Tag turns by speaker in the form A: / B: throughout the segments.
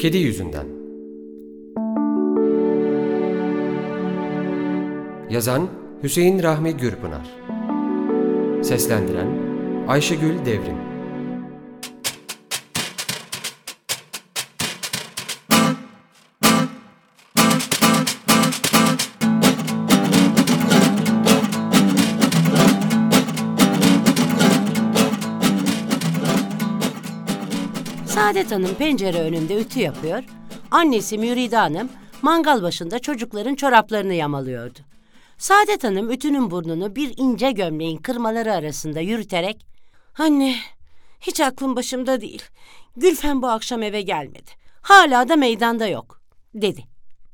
A: Kedi yüzünden. Yazan Hüseyin Rahmi Gürpınar. Seslendiren Ayşegül Devrim.
B: Saadet Hanım pencere önünde ütü yapıyor, annesi Müride Hanım mangal başında çocukların çoraplarını yamalıyordu. Saadet Hanım ütünün burnunu bir ince gömleğin kırmaları arasında yürüterek "Anne, hiç aklım başımda değil. Gülfem bu akşam eve gelmedi. Hala da meydanda yok," dedi.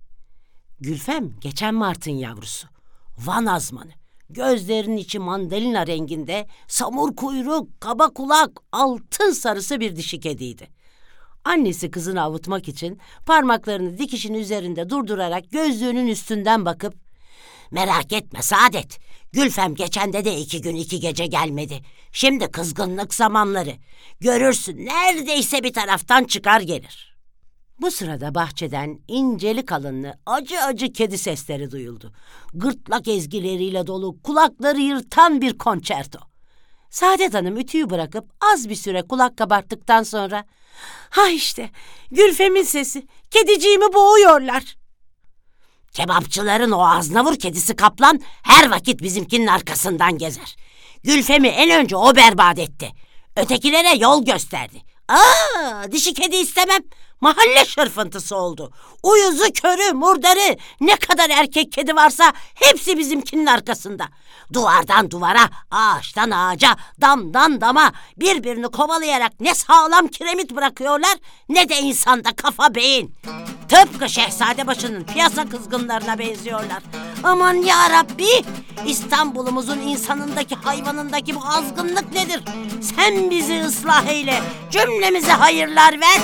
B: Gülfem geçen Mart'ın yavrusu. Van azmanı. Gözlerinin içi mandalina renginde, samur kuyruk, kaba kulak, altın sarısı bir dişi kediydi. Annesi kızını avutmak için parmaklarını dikişin üzerinde durdurarak gözlüğünün üstünden bakıp "Merak etme Saadet, Gülfem geçen de 2 gün 2 gece gelmedi. Şimdi kızgınlık zamanları. Görürsün neredeyse bir taraftan çıkar gelir." Bu sırada bahçeden inceli kalınlı acı acı kedi sesleri duyuldu. Gırtlak ezgileriyle dolu, kulakları yırtan bir konçerto. Saadet Hanım ütüyü bırakıp az bir süre kulak kabarttıktan sonra "Ha işte, Gülfem'in sesi, kediciğimi boğuyorlar." "Kebapçıların o aznavur kedisi Kaplan her vakit bizimkinin arkasından gezer. Gülfem'i en önce o berbat etti. Ötekilere yol gösterdi. Dişi kedi istemem. Mahalle şırfıntısı oldu. Uyuzu, körü, murdarı, ne kadar erkek kedi varsa hepsi bizimkinin arkasında. Duvardan duvara, ağaçtan ağaca, damdan dama birbirini kovalayarak ne sağlam kiremit bırakıyorlar ne de insanda kafa beyin. Tıpkı Şehzadebaşı'nın piyasa kızgınlarına benziyorlar. Aman yarabbi, İstanbul'umuzun insanındaki hayvanındaki bu azgınlık nedir? Sen bizi ıslah eyle, cümlemize hayırlar ver.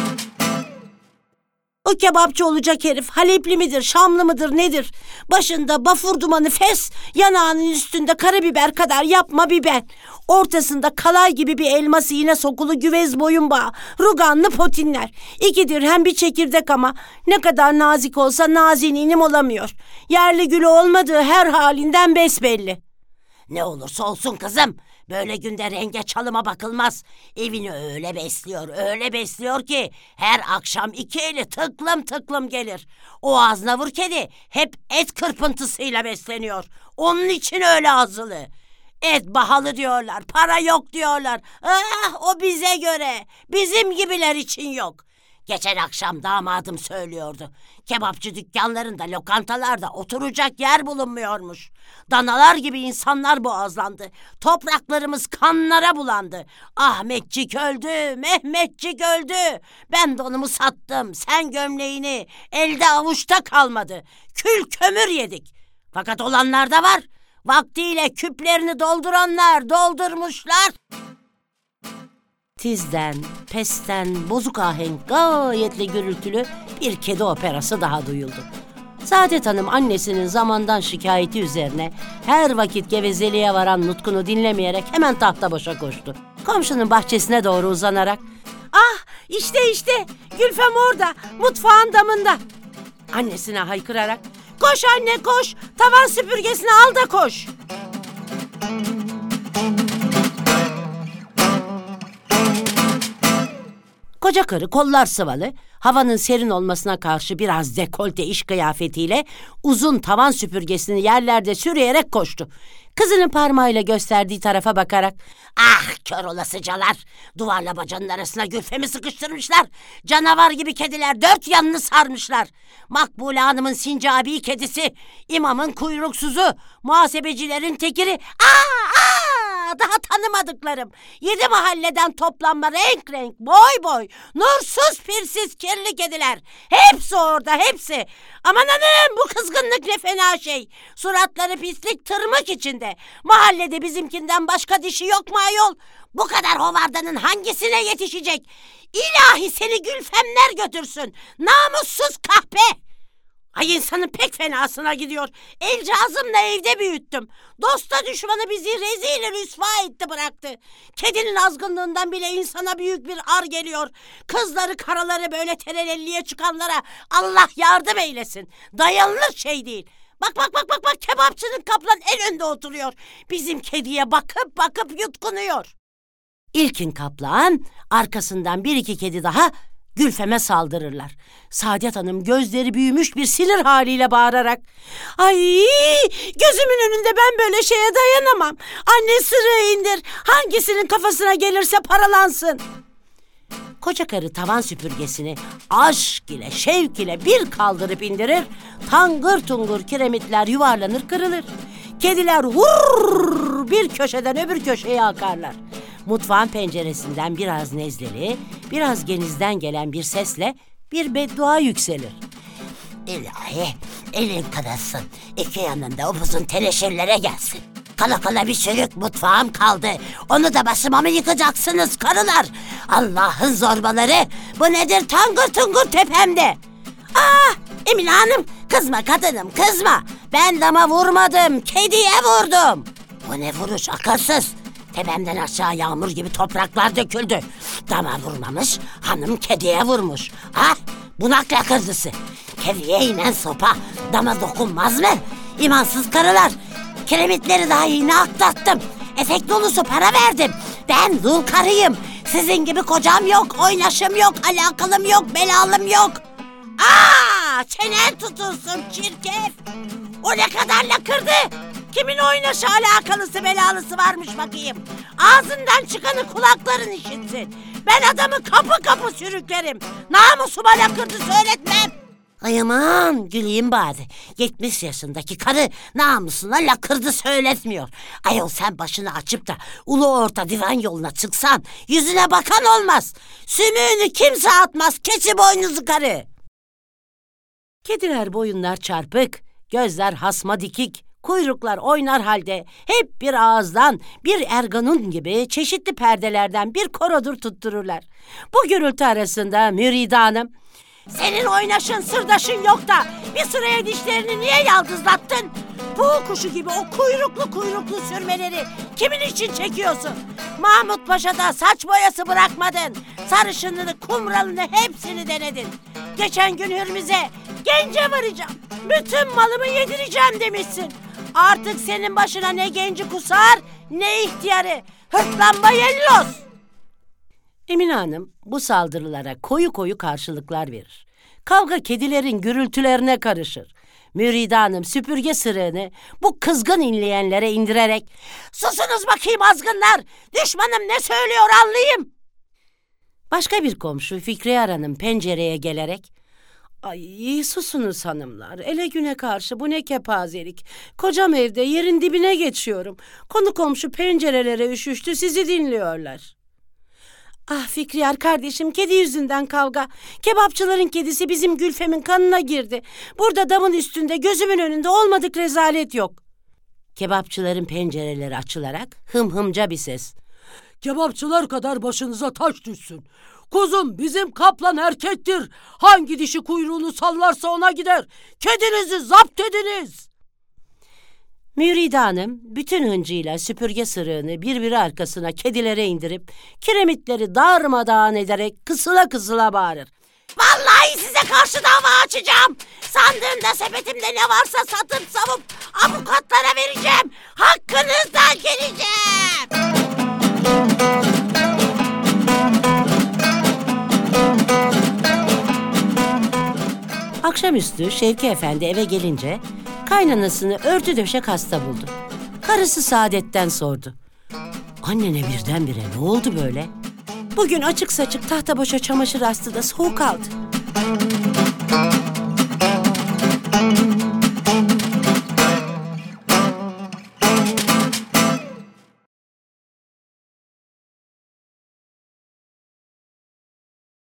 B: O kebapçı olacak herif Halepli midir, Şamlı mıdır nedir? Başında bafur dumanı fes, yanağının üstünde karabiber kadar yapma biber. Ortasında kalay gibi bir elması iğne sokulu güvez boyun bağı, ruganlı potinler. 2 dirhem bir çekirdek ama ne kadar nazik olsa nazininim olamıyor. Yerli gülü olmadığı her halinden besbelli. Ne olursa olsun kızım, böyle günde renge çalıma bakılmaz. Evini öyle besliyor ki her akşam 2 eli tıklım tıklım gelir. O aznavur kedi hep et kırpıntısıyla besleniyor. Onun için öyle azılı. Et pahalı diyorlar, para yok diyorlar. O bize göre, bizim gibiler için yok. Geçen akşam damadım söylüyordu. Kebapçı dükkanlarında, lokantalarda oturacak yer bulunmuyormuş. Danalar gibi insanlar boğazlandı. Topraklarımız kanlara bulandı. Ahmetçik öldü, Mehmetçik öldü. Ben donumu sattım, sen gömleğini. Elde avuçta kalmadı. Kül kömür yedik. Fakat olanlar da var. Vaktiyle küplerini dolduranlar doldurmuşlar. Tizden, pesten, bozuk ahenk gayetle gürültülü bir kedi operası daha duyuldu. Saadet Hanım annesinin zamandan şikayeti üzerine her vakit gevezeliğe varan nutkunu dinlemeyerek hemen tahta başa koştu. Komşunun bahçesine doğru uzanarak işte Gülfem orada, mutfağın damında." Annesine haykırarak "Koş anne koş, tavan süpürgesini al da koş." Koca karı kollar sıvalı, havanın serin olmasına karşı biraz dekolte iş kıyafetiyle uzun tavan süpürgesini yerlerde sürüyerek koştu. Kızının parmağıyla gösterdiği tarafa bakarak "Kör olasıcalar! Duvarla bacanın arasına Gülfem'i sıkıştırmışlar. Canavar gibi kediler 4 yanını sarmışlar. Makbule Hanım'ın sincabi kedisi, imamın kuyruksuzu, muhasebecilerin tekiri, daha tanımadıklarım. 7 mahalleden toplanma renk renk, boy boy, nursuz pirsiz kirli kediler. Hepsi orada, hepsi. Aman hanım, bu kızgınlık ne fena şey. Suratları pislik, tırmık içinde. Mahallede bizimkinden başka dişi yok mu ayol? Bu kadar hovardanın hangisine yetişecek? İlahi seni Gülfemler götürsün. Namussuz kahpe. Ay insanın pek fenasına gidiyor. Elcağızımla evde büyüttüm. Dosta düşmanı bizi rezil rüsva etti bıraktı. Kedinin azgınlığından bile insana büyük bir ar geliyor. Kızları karaları böyle terelelliye çıkanlara Allah yardım eylesin. Dayanılır şey değil. Bak kebapçının kaplan en önde oturuyor. Bizim kediye bakıp yutkunuyor. İlkin kaplan, arkasından bir iki kedi daha Gülfem'e saldırırlar. Saadet Hanım gözleri büyümüş bir sinir haliyle bağırarak "Ay, gözümün önünde ben böyle şeye dayanamam. Anne sırığı indir, hangisinin kafasına gelirse paralansın." Koca karı tavan süpürgesini aşk ile şevk ile bir kaldırıp indirir, tangır tungur kiremitler yuvarlanır kırılır. Kediler vurr bir köşeden öbür köşeye akarlar. Mutfağın penceresinden biraz nezleli, biraz genizden gelen bir sesle bir beddua yükselir. "İlahi, elin kanasın, iki yanında upuzun teneşirlere gelsin. Kala kala bir çürük mutfağım kaldı. Onu da başıma mı yıkacaksınız karılar? Allah'ın zorbaları, bu nedir tangır tungur tepemde?" "Ah, Emine Hanım, kızma kadınım, kızma. Ben dama vurmadım, kediye vurdum." "Bu ne vuruş akılsız? Tepemden aşağı yağmur gibi topraklar döküldü. Dama vurmamış, hanım kediye vurmuş. Ah, bunak lakırdısı. Kediye inen sopa dama dokunmaz mı? İmansız karılar. Kiremitleri daha yeni atlattım. Efekt dolusu para verdim. Ben dul karıyım. Sizin gibi kocam yok, oynaşım yok, alakalım yok, belalım yok." "Aa, çenen tutulsun çirkef. O ne kadar lakırdı? Kimin oynaşı alakalısı belalısı varmış bakayım. Ağzından çıkanı kulakların işitsin. Ben adamı kapı kapı sürüklerim. Namusuma lakırdı söyletmem." "Ay aman güleyim bari. 70 yaşındaki karı namusuna lakırdı söyletmiyor. Ayol sen başını açıp da ulu orta divan yoluna çıksan yüzüne bakan olmaz. Sümüğünü kimse atmaz, keçi boynuzu karı." Kediler boyunlar çarpık, gözler hasma dikik, kuyruklar oynar halde hep bir ağızdan, bir erganun gibi çeşitli perdelerden bir korodur tuttururlar. Bu gürültü arasında Müride Hanım, "Senin oynaşın sırdaşın yok da bir sıraya dişlerini niye yaldızlattın? Puğ kuşu gibi o kuyruklu sürmeleri kimin için çekiyorsun? Mahmut Paşa'da saç boyası bırakmadın. Sarışınını, kumralını hepsini denedin. Geçen gün Hürmüz'e gence varacağım, bütün malımı yedireceğim demişsin. Artık senin başına ne genci kusar ne ihtiyarı. Hırtlanma yellos." Emine Hanım bu saldırılara koyu karşılıklar verir. Kavga kedilerin gürültülerine karışır. Müride Hanım süpürge sırığını bu kızgın inleyenlere indirerek "Susunuz bakayım azgınlar, düşmanım ne söylüyor anlayayım." Başka bir komşu Fikriye Hanım pencereye gelerek "Ay susunuz hanımlar, ele güne karşı bu ne kepazelik. Kocam evde yerin dibine geçiyorum. Konu komşu pencerelere üşüştü, sizi dinliyorlar." "Ah Fikriyar kardeşim, kedi yüzünden kavga. Kebapçıların kedisi bizim Gülfem'in kanına girdi. Burada damın üstünde gözümün önünde olmadık rezalet yok." Kebapçıların pencereleri açılarak hımhımca bir ses:
C: "Kebapçılar kadar başınıza taş düşsün. Kuzum bizim kaplan erkektir. Hangi dişi kuyruğunu sallarsa ona gider. Kedinizi zapt ediniz."
B: Müride Hanım bütün hıncıyla süpürge sırığını birbiri arkasına kedilere indirip kiremitleri darmadağın ederek kısıla bağırır: "Vallahi size karşı dava açacağım. Sandığımda sepetimde ne varsa satıp savup avukatlara vereceğim. Hakkınızdan geleceğim." Akşamüstü Şevki Efendi eve gelince kaynanasını örtü döşek hasta buldu. Karısı Saadet'ten sordu: "Annene birdenbire ne oldu böyle?" "Bugün açık saçık tahta boşa çamaşır astı da soğuk aldı."